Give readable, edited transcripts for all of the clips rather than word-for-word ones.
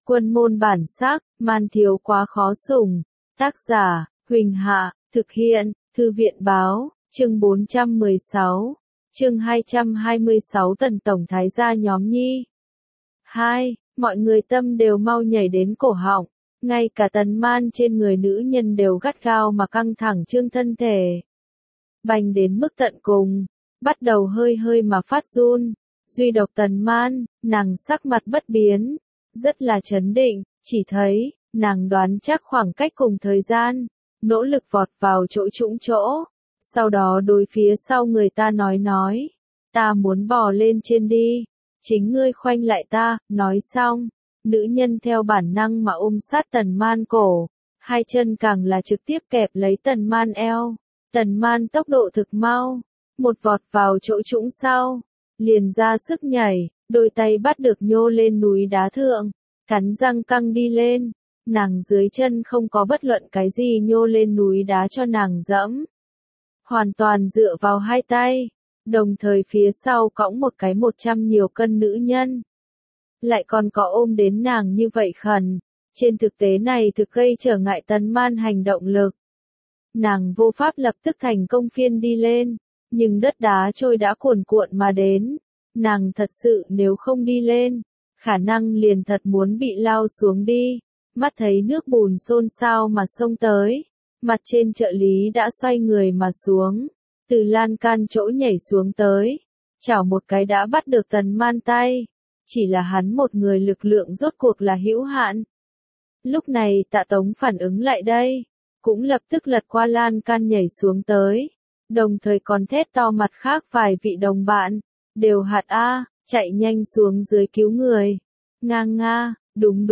Quân môn bản sắc, man thiếu quá khó sủng. Tác giả, Huỳnh Hạ, thực hiện, Thư viện báo, chương 416, chương 226 Tần Tổng Thái gia nhóm Nhi. 2. Mọi người tâm đều mau nhảy đến cổ họng, ngay cả tần man trên người nữ nhân đều gắt gao mà căng thẳng trương thân thể. Bành đến mức tận cùng, bắt đầu hơi hơi mà phát run. Duy độc tần man, nàng sắc mặt bất biến, rất là trấn định, chỉ thấy, nàng đoán chắc khoảng cách cùng thời gian, nỗ lực vọt vào chỗ trũng chỗ, sau đó đối phía sau người ta nói, ta muốn bò lên trên đi, chính ngươi khoanh lại ta, nói xong, nữ nhân theo bản năng mà ôm sát tần man cổ, hai chân càng là trực tiếp kẹp lấy tần man eo, tần man tốc độ thực mau, một vọt vào chỗ trũng sau, liền ra sức nhảy, đôi tay bắt được nhô lên núi đá thượng, cắn răng căng đi lên, nàng dưới chân không có bất luận cái gì nhô lên núi đá cho nàng dẫm. Hoàn toàn dựa vào hai tay, đồng thời phía sau cõng một cái 100 nhiều cân nữ nhân. Lại còn có ôm đến nàng như vậy khẩn, trên thực tế này thực gây trở ngại tần man hành động lực. Nàng vô pháp lập tức thành công phiên đi lên, nhưng đất đá trôi đã cuồn cuộn mà đến, nàng thật sự nếu không đi lên, khả năng liền thật muốn bị lao xuống đi, mắt thấy nước bùn xôn xao mà xông tới, mặt trên trợ lý đã xoay người mà xuống, từ lan can chỗ nhảy xuống tới, chảo một cái đã bắt được tần man tay, chỉ là hắn một người lực lượng rốt cuộc là hữu hạn. Lúc này Tạ Tống phản ứng lại đây, cũng lập tức lật qua lan can nhảy xuống tới, đồng thời còn thét to mặt khác vài vị đồng bạn, đều hạt A, chạy nhanh xuống dưới cứu người. Nga, đúng,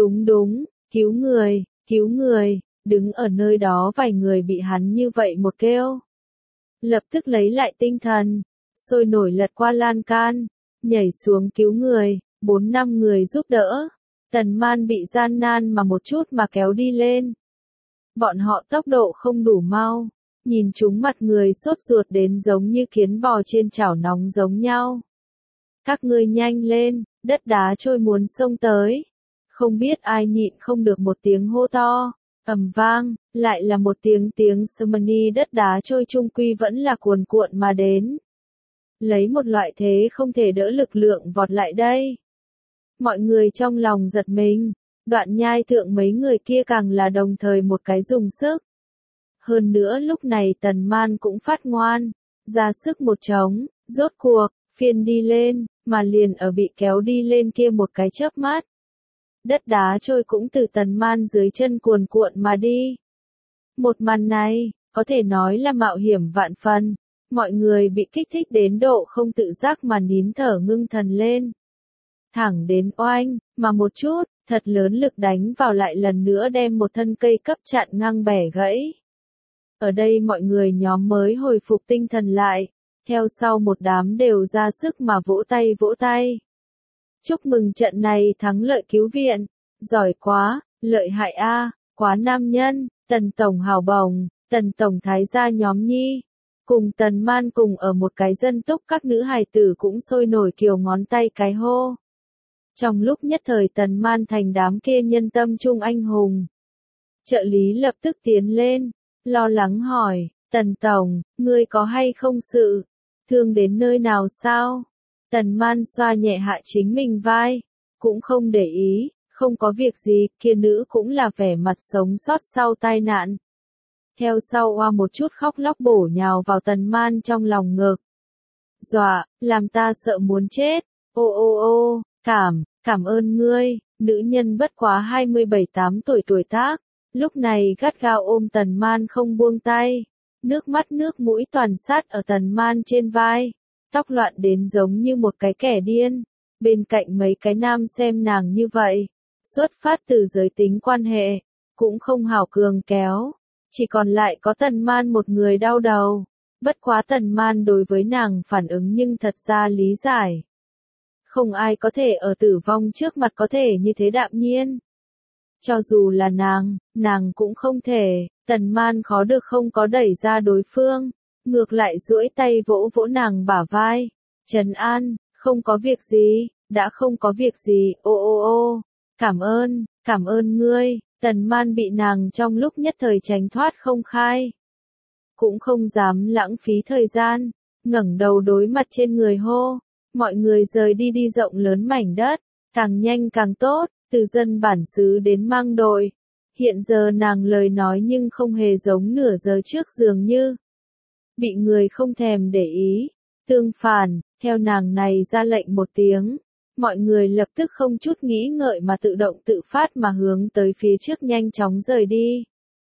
cứu người, đứng ở nơi đó vài người bị hắn như vậy một kêu. Lập tức lấy lại tinh thần, sôi nổi lật qua lan can, nhảy xuống cứu người, 4-5 người giúp đỡ. Tần man bị gian nan mà một chút mà kéo đi lên. Bọn họ tốc độ không đủ mau, nhìn chúng mặt người sốt ruột đến giống như kiến bò trên chảo nóng giống nhau. Các ngươi nhanh lên, đất đá trôi muốn xông tới. Không biết ai nhịn không được một tiếng hô to, ầm vang, lại là một tiếng sumani đất đá trôi chung quy vẫn là cuồn cuộn mà đến. Lấy một loại thế không thể đỡ lực lượng vọt lại đây. Mọi người trong lòng giật mình, đoạn nhai thượng mấy người kia càng là đồng thời một cái dùng sức. Hơn nữa lúc này tần man cũng phát ngoan, ra sức một trống, rốt cuộc, phiên đi lên, mà liền ở bị kéo đi lên kia một cái chớp mắt. Đất đá trôi cũng từ tần man dưới chân cuồn cuộn mà đi. Một màn này, có thể nói là mạo hiểm vạn phần, mọi người bị kích thích đến độ không tự giác mà nín thở ngưng thần lên. Thẳng đến oanh, mà một chút, thật lớn lực đánh vào lại lần nữa đem một thân cây cấp chặn ngang bẻ gãy. Ở đây mọi người nhóm mới hồi phục tinh thần lại, theo sau một đám đều ra sức mà vỗ tay. Chúc mừng trận này thắng lợi cứu viện, giỏi quá, lợi hại a, quá nam nhân, Tần Tổng hào bổng, Tần Tổng Thái gia nhóm Nhi. Cùng tần man cùng ở một cái dân túc các nữ hài tử cũng sôi nổi kiều ngón tay cái hô. Trong lúc nhất thời tần man thành đám kia nhân tâm trung anh hùng. Trợ lý lập tức tiến lên, lo lắng hỏi, Tần Tổng, ngươi có hay không sự, thương đến nơi nào sao? Tần man xoa nhẹ hạ chính mình vai, cũng không để ý, không có việc gì, kia nữ cũng là vẻ mặt sống sót sau tai nạn. Theo sau oa một chút khóc lóc bổ nhào vào tần man trong lòng ngực. Dọa, làm ta sợ muốn chết, ô, cảm ơn ngươi, nữ nhân bất quá 27-8 tuổi tác, lúc này gắt gao ôm tần man không buông tay, nước mắt nước mũi toàn sát ở tần man trên vai, tóc loạn đến giống như một cái kẻ điên, bên cạnh mấy cái nam xem nàng như vậy, xuất phát từ giới tính quan hệ, cũng không hảo cường kéo. Chỉ còn lại có tần man một người đau đầu, bất quá tần man đối với nàng phản ứng nhưng thật ra lý giải. Không ai có thể ở tử vong trước mặt có thể như thế đạm nhiên. Cho dù là nàng cũng không thể, tần man khó được không có đẩy ra đối phương, ngược lại duỗi tay vỗ vỗ nàng bả vai, trấn an, không có việc gì, đã không có việc gì, ô, cảm ơn ngươi. Tần Man bị nàng trong lúc nhất thời tránh thoát không khai. Cũng không dám lãng phí thời gian, ngẩng đầu đối mặt trên người hô. Mọi người rời đi đi rộng lớn mảnh đất, càng nhanh càng tốt, từ dân bản xứ đến mang đội. Hiện giờ nàng lời nói nhưng không hề giống nửa giờ trước dường như bị người không thèm để ý. Tương phản, theo nàng này ra lệnh một tiếng, mọi người lập tức không chút nghĩ ngợi mà tự động tự phát mà hướng tới phía trước nhanh chóng rời đi.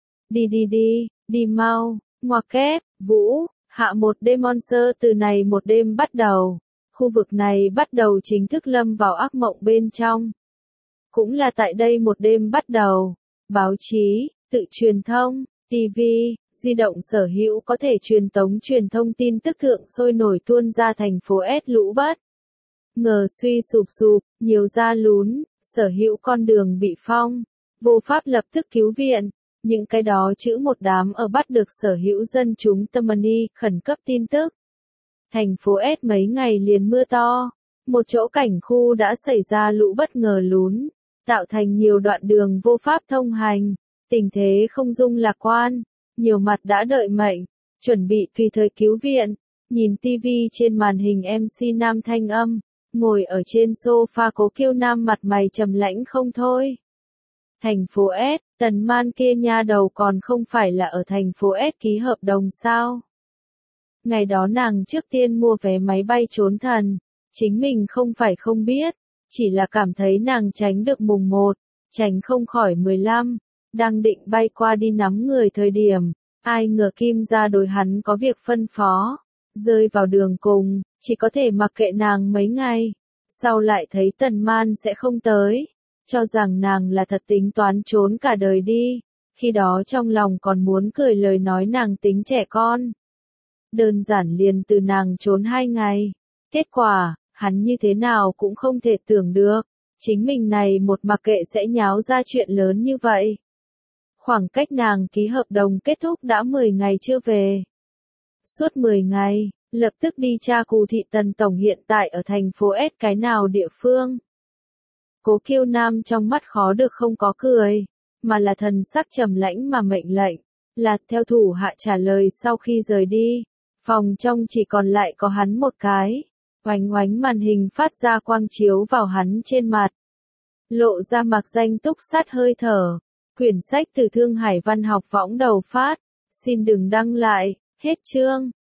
Đi mau, ngoặc kép, vũ, hạ một đêm monster từ này một đêm bắt đầu. Khu vực này bắt đầu chính thức lâm vào ác mộng bên trong. Cũng là tại đây một đêm bắt đầu, báo chí, tự truyền thông, TV, di động sở hữu có thể truyền tống truyền thông tin tức thượng sôi nổi tuôn ra thành phố S lũ bất ngờ suy sụp, nhiều ra lún, sở hữu con đường bị phong, vô pháp lập tức cứu viện. Những cái đó chữ một đám ở bắt được sở hữu dân chúng Tammany khẩn cấp tin tức. Thành phố S mấy ngày liền mưa to, một chỗ cảnh khu đã xảy ra lũ bất ngờ lún, tạo thành nhiều đoạn đường vô pháp thông hành, tình thế không dung lạc quan, nhiều mặt đã đợi mệnh, chuẩn bị tùy thời cứu viện. Nhìn TV trên màn hình MC Nam thanh âm, ngồi ở trên sofa Cố Kiêu Nam mặt mày trầm lãnh không thôi. Thành phố S, Tần Man kia nha đầu còn không phải là ở thành phố S ký hợp đồng sao? Ngày đó nàng trước tiên mua vé máy bay trốn thần, chính mình không phải không biết, chỉ là cảm thấy nàng tránh được mùng 1, tránh không khỏi 15, đang định bay qua đi nắm người thời điểm, ai ngờ Kim gia đối hắn có việc phân phó, rơi vào đường cùng, chỉ có thể mặc kệ nàng mấy ngày, sau lại thấy Tần Man sẽ không tới, cho rằng nàng là thật tính toán trốn cả đời đi, khi đó trong lòng còn muốn cười lời nói nàng tính trẻ con. Đơn giản liền từ nàng trốn 2 ngày. Kết quả, hắn như thế nào cũng không thể tưởng được, chính mình này một mặc kệ sẽ nháo ra chuyện lớn như vậy. Khoảng cách nàng ký hợp đồng kết thúc đã 10 ngày chưa về. Suốt 10 ngày, lập tức đi tra Cù Thị Tần Tổng hiện tại ở thành phố S cái nào địa phương. Cố Kiêu Nam trong mắt khó được không có cười, mà là thần sắc trầm lãnh mà mệnh lệnh, là theo thủ hạ trả lời sau khi rời đi. Phòng trong chỉ còn lại có hắn một cái, oánh oánh màn hình phát ra quang chiếu vào hắn trên mặt. Lộ ra mạc danh túc sát hơi thở, quyển sách từ Thương Hải Văn học võng đầu phát, xin đừng đăng lại, hết chương.